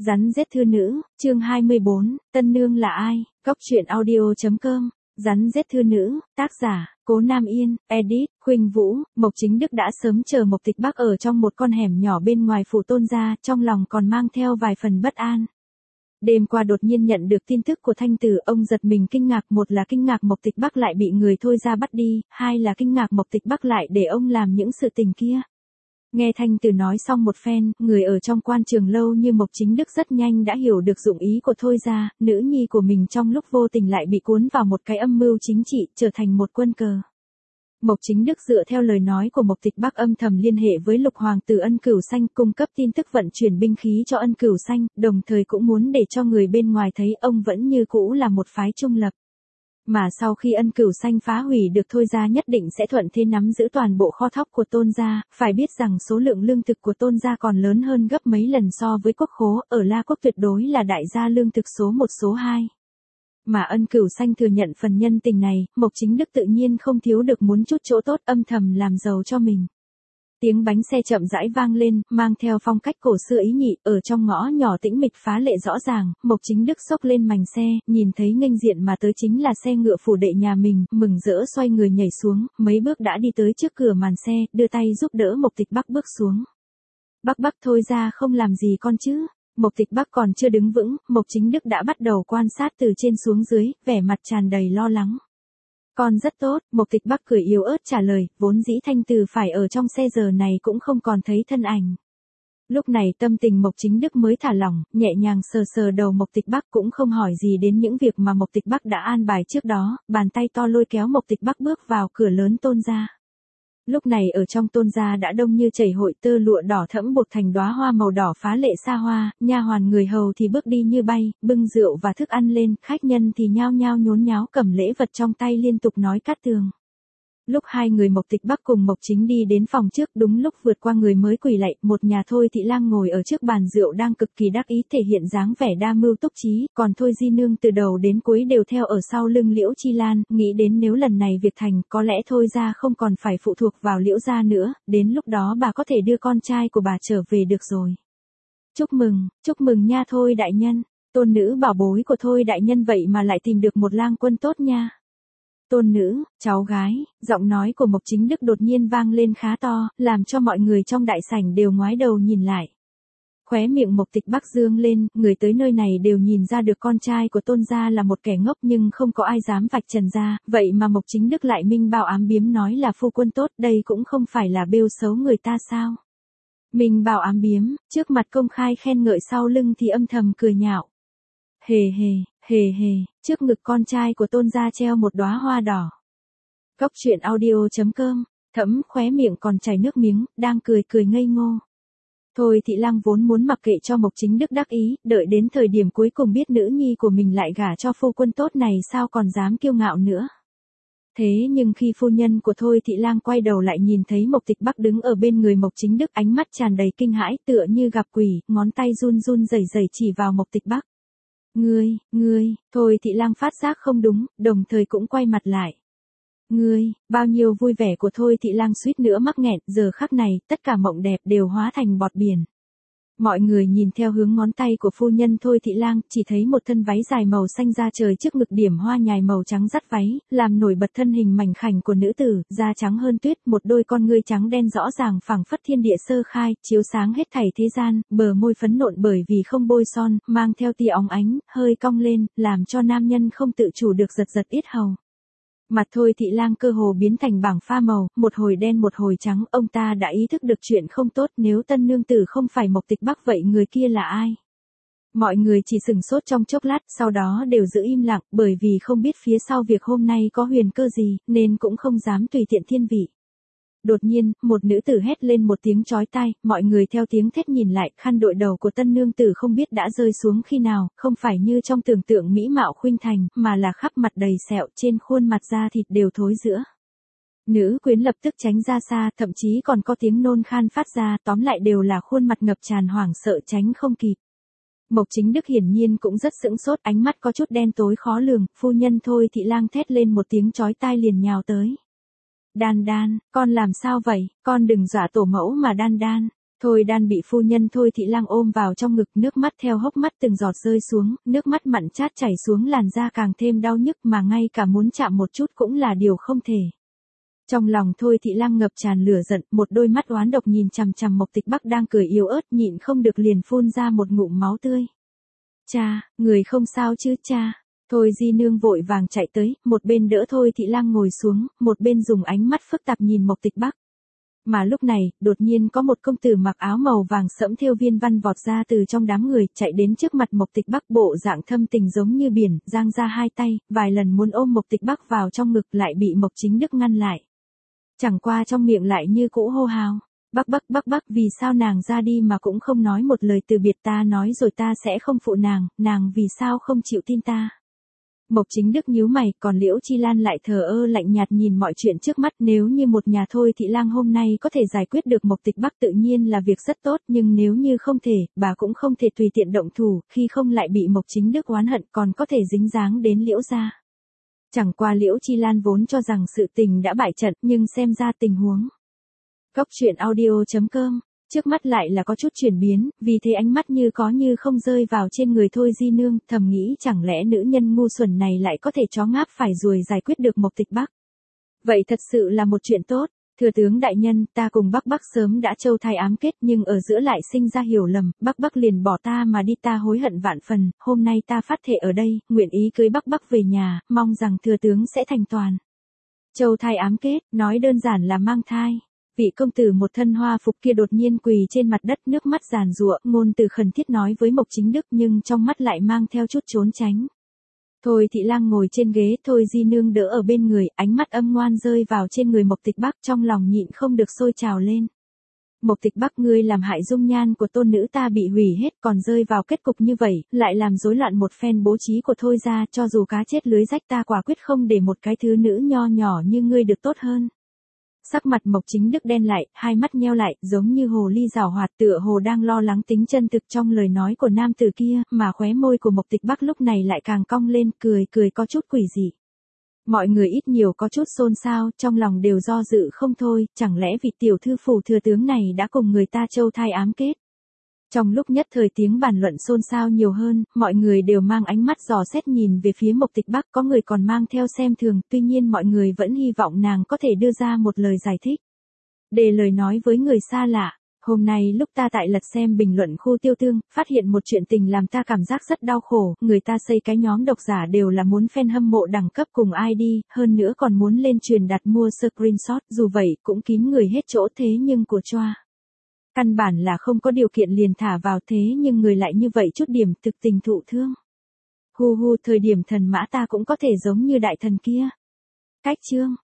Rắn giết thư nữ, chương 24, tân nương là ai? Góc truyện audio.com. Rắn giết thư nữ, tác giả, Cố Nam Yên, edit, Khuynh Vũ. Mộc Chính Đức đã sớm chờ Mộc Tịch Bắc ở trong một con hẻm nhỏ bên ngoài phủ Tôn gia, trong lòng còn mang theo vài phần bất an. Đêm qua đột nhiên nhận được tin tức của Thanh Tử, ông giật mình kinh ngạc, một là kinh ngạc Mộc Tịch Bắc lại bị người Thôi ra bắt đi, hai là kinh ngạc Mộc Tịch Bắc lại để ông làm những sự tình kia. Nghe Thanh Tử nói xong một phen, người ở trong quan trường lâu như Mộc Chính Đức rất nhanh đã hiểu được dụng ý của Thôi ra, nữ nhi của mình trong lúc vô tình lại bị cuốn vào một cái âm mưu chính trị, trở thành một quân cờ. Mộc Chính Đức dựa theo lời nói của Mộc Tịch Bắc âm thầm liên hệ với Lục Hoàng tử Ân Cửu Xanh, cung cấp tin tức vận chuyển binh khí cho Ân Cửu Xanh, đồng thời cũng muốn để cho người bên ngoài thấy ông vẫn như cũ là một phái trung lập. Mà sau khi Ân Cửu Xanh phá hủy được Thôi ra nhất định sẽ thuận thế nắm giữ toàn bộ kho thóc của Tôn gia, phải biết rằng số lượng lương thực của Tôn gia còn lớn hơn gấp mấy lần so với quốc khố, ở La Quốc tuyệt đối là đại gia lương thực số 1 số 2. Mà Ân Cửu Xanh thừa nhận phần nhân tình này, Mộc Chính Đức tự nhiên không thiếu được muốn chút chỗ tốt, âm thầm làm giàu cho mình. Tiếng bánh xe chậm rãi vang lên, mang theo phong cách cổ xưa ý nhị, ở trong ngõ nhỏ tĩnh mịch phá lệ rõ ràng, Mộc Chính Đức xốc lên mành xe, nhìn thấy nghênh diện mà tới chính là xe ngựa phủ đệ nhà mình, mừng rỡ xoay người nhảy xuống, mấy bước đã đi tới trước cửa màn xe, đưa tay giúp đỡ Mộc Tịch Bắc bước xuống. Bắc Thôi ra không làm gì con chứ? Mộc Tịch Bắc còn chưa đứng vững, Mộc Chính Đức đã bắt đầu quan sát từ trên xuống dưới, vẻ mặt tràn đầy lo lắng. Con rất tốt, Mộc Tịch Bắc cười yếu ớt trả lời, vốn dĩ Thanh Từ phải ở trong xe giờ này cũng không còn thấy thân ảnh. Lúc này tâm tình Mộc Chính Đức mới thả lỏng, nhẹ nhàng sờ sờ đầu Mộc Tịch Bắc, cũng không hỏi gì đến những việc mà Mộc Tịch Bắc đã an bài trước đó, bàn tay to lôi kéo Mộc Tịch Bắc bước vào cửa lớn Tôn gia. Lúc này ở trong Tôn gia đã đông như chảy hội, tơ lụa đỏ thẫm buộc thành đóa hoa màu đỏ phá lệ xa hoa, nha hoàn người hầu thì bước đi như bay, bưng rượu và thức ăn lên, khách nhân thì nhao nhao nhốn nháo cầm lễ vật trong tay liên tục nói cát tường. Lúc hai người Mộc Tịch Bắc cùng Mộc Chính đi đến phòng trước, đúng lúc vượt qua người mới quỳ lạy, một nhà Thôi thị lang ngồi ở trước bàn rượu đang cực kỳ đắc ý thể hiện dáng vẻ đa mưu túc trí, còn Thôi di nương từ đầu đến cuối đều theo ở sau lưng Liễu Chi Lan, nghĩ đến nếu lần này việc thành, có lẽ Thôi ra không còn phải phụ thuộc vào Liễu gia nữa, đến lúc đó bà có thể đưa con trai của bà trở về được rồi. Chúc mừng nha Thôi đại nhân, tôn nữ bảo bối của Thôi đại nhân vậy mà lại tìm được một lang quân tốt nha. Tôn nữ, cháu gái, giọng nói của Mộc Chính Đức đột nhiên vang lên khá to, làm cho mọi người trong đại sảnh đều ngoái đầu nhìn lại. Khóe miệng Mộc Tịch Bắc dương lên, người tới nơi này đều nhìn ra được con trai của Tôn gia là một kẻ ngốc, nhưng không có ai dám vạch trần ra, vậy mà Mộc Chính Đức lại minh bào ám biếm nói là phu quân tốt, đây cũng không phải là bêu xấu người ta sao? Minh bào ám biếm, trước mặt công khai khen ngợi, sau lưng thì âm thầm cười nhạo. Hề, trước ngực con trai của Tôn gia treo một đóa hoa đỏ. Góc truyện audio.com, Thẫm khóe miệng còn chảy nước miếng, đang cười ngây ngô. Thôi thị lang vốn muốn mặc kệ cho Mộc Chính Đức đắc ý, đợi đến thời điểm cuối cùng biết nữ nhi của mình lại gả cho phu quân tốt này sao còn dám kiêu ngạo nữa. Thế nhưng khi phu nhân của Thôi thị lang quay đầu lại nhìn thấy Mộc Tịch Bắc đứng ở bên người Mộc Chính Đức, ánh mắt tràn đầy kinh hãi, tựa như gặp quỷ, ngón tay run rẩy chỉ vào Mộc Tịch Bắc. Ngươi, Thôi thị lang phát giác không đúng, đồng thời cũng quay mặt lại. Bao nhiêu vui vẻ của Thôi thị lang suýt nữa mắc nghẹn, giờ khắc này, tất cả mộng đẹp đều hóa thành bọt biển. Mọi người nhìn theo hướng ngón tay của phu nhân Thôi thị lang, chỉ thấy một thân váy dài màu xanh da trời, trước ngực điểm hoa nhài màu trắng dắt váy, làm nổi bật thân hình mảnh khảnh của nữ tử, da trắng hơn tuyết, một đôi con ngươi trắng đen rõ ràng phảng phất thiên địa sơ khai, chiếu sáng hết thảy thế gian, bờ môi phấn nộn bởi vì không bôi son, mang theo tia óng ánh, hơi cong lên, làm cho nam nhân không tự chủ được giật yết hầu. Mặt Thôi thị lang cơ hồ biến thành bảng pha màu, một hồi đen một hồi trắng, ông ta đã ý thức được chuyện không tốt, nếu tân nương tử không phải Mộc Tịch Bắc vậy người kia là ai? Mọi người chỉ sửng sốt trong chốc lát, sau đó đều giữ im lặng, bởi vì không biết phía sau việc hôm nay có huyền cơ gì, nên cũng không dám tùy tiện thiên vị. Đột nhiên, một nữ tử hét lên một tiếng chói tai, mọi người theo tiếng thét nhìn lại, khăn đội đầu của tân nương tử không biết đã rơi xuống khi nào, không phải như trong tưởng tượng mỹ mạo khuynh thành, mà là khắp mặt đầy sẹo, trên khuôn mặt da thịt đều thối rữa. Nữ quyến lập tức tránh ra xa, thậm chí còn có tiếng nôn khan phát ra, tóm lại đều là khuôn mặt ngập tràn hoảng sợ tránh không kịp. Mộc Chính Đức hiển nhiên cũng rất sững sốt, ánh mắt có chút đen tối khó lường, phu nhân Thôi thị lang thét lên một tiếng chói tai liền nhào tới. Đan, con làm sao vậy, con đừng dọa tổ mẫu mà Đan. Thôi Đan bị phu nhân Thôi Thị Lang ôm vào trong ngực, nước mắt theo hốc mắt từng giọt rơi xuống, nước mắt mặn chát chảy xuống làn da càng thêm đau nhức mà ngay cả muốn chạm một chút cũng là điều không thể. Trong lòng Thôi Thị Lang ngập tràn lửa giận, một đôi mắt oán độc nhìn chằm chằm Mộc Tịch Bắc đang cười yếu ớt, nhịn không được liền phun ra một ngụm máu tươi. Cha, người không sao chứ cha? Thôi Di Nương vội vàng chạy tới, một bên đỡ Thôi Thị Lang ngồi xuống, một bên dùng ánh mắt phức tạp nhìn Mộc Tịch Bắc. Mà lúc này, đột nhiên có một công tử mặc áo màu vàng sẫm thêu viên văn vọt ra từ trong đám người, chạy đến trước mặt Mộc Tịch Bắc, bộ dạng thâm tình giống như biển, giang ra hai tay, vài lần muốn ôm Mộc Tịch Bắc vào trong ngực lại bị Mộc Chính Đức ngăn lại. Chẳng qua trong miệng lại như cũ hô hào, Bắc, vì sao nàng ra đi mà cũng không nói một lời từ biệt, ta nói rồi ta sẽ không phụ nàng vì sao không chịu tin ta. Mộc Chính Đức nhíu mày, còn Liễu Chi Lan lại thờ ơ lạnh nhạt nhìn mọi chuyện trước mắt, nếu như một nhà Thôi Thị Lang hôm nay có thể giải quyết được Mộc Tịch Bắc tự nhiên là việc rất tốt, nhưng nếu như không thể, bà cũng không thể tùy tiện động thủ, khi không lại bị Mộc Chính Đức oán hận, còn có thể dính dáng đến Liễu gia. Chẳng qua Liễu Chi Lan vốn cho rằng sự tình đã bại trận, nhưng xem ra tình huống. Góc truyện audio.com, trước mắt lại là có chút chuyển biến, vì thế ánh mắt như có như không rơi vào trên người Thôi Di Nương, thầm nghĩ chẳng lẽ nữ nhân ngu xuẩn này lại có thể chó ngáp phải ruồi giải quyết được Mộc Tịch Bắc. Vậy thật sự là một chuyện tốt. Thừa tướng đại nhân, ta cùng Bắc sớm đã châu thai ám kết, nhưng ở giữa lại sinh ra hiểu lầm, Bắc liền bỏ ta mà đi, ta hối hận vạn phần, hôm nay ta phát thệ ở đây, nguyện ý cưới Bắc về nhà, mong rằng thừa tướng sẽ thành toàn. Châu thai ám kết, nói đơn giản là mang thai. Vị công tử một thân hoa phục kia đột nhiên quỳ trên mặt đất, nước mắt giàn giụa, ngôn từ khẩn thiết nói với Mộc Chính Đức, nhưng trong mắt lại mang theo chút trốn tránh. Thôi Thị Lang ngồi trên ghế, Thôi Di Nương đỡ ở bên người, ánh mắt âm ngoan rơi vào trên người Mộc Tịch Bắc, trong lòng nhịn không được sôi trào lên. Mộc Tịch Bắc, ngươi làm hại dung nhan của tôn nữ ta bị hủy hết, còn rơi vào kết cục như vậy, lại làm rối loạn một phen bố trí của Thôi gia, cho dù cá chết lưới rách ta quả quyết không để một cái thứ nữ nho nhỏ như ngươi được tốt hơn. Sắc mặt Mộc Chính Đức đen lại, hai mắt nheo lại, giống như hồ ly giảo hoạt, tựa hồ đang lo lắng tính chân thực trong lời nói của nam tử kia, mà khóe môi của Mộc Tịch Bắc lúc này lại càng cong lên, cười có chút quỷ dị. Mọi người ít nhiều có chút xôn xao, trong lòng đều do dự không thôi, chẳng lẽ vị tiểu thư phủ thừa tướng này đã cùng người ta châu thai ám kết. Trong lúc nhất thời tiếng bàn luận xôn xao nhiều hơn, mọi người đều mang ánh mắt dò xét nhìn về phía Mộc Tịch Bắc, có người còn mang theo xem thường, tuy nhiên mọi người vẫn hy vọng nàng có thể đưa ra một lời giải thích. Để lời nói với người xa lạ, hôm nay lúc ta tại lật xem bình luận khu tiêu tương, phát hiện một chuyện tình làm ta cảm giác rất đau khổ, người ta xây cái nhóm độc giả đều là muốn fan hâm mộ đẳng cấp cùng ID, hơn nữa còn muốn lên truyền đặt mua screenshot, dù vậy cũng kín người hết chỗ, thế nhưng của choa. Căn bản là không có điều kiện liền thả vào, thế nhưng người lại như vậy chút điểm thực tình thụ thương. Hu thời điểm thần mã ta cũng có thể giống như đại thần kia. Cách chương.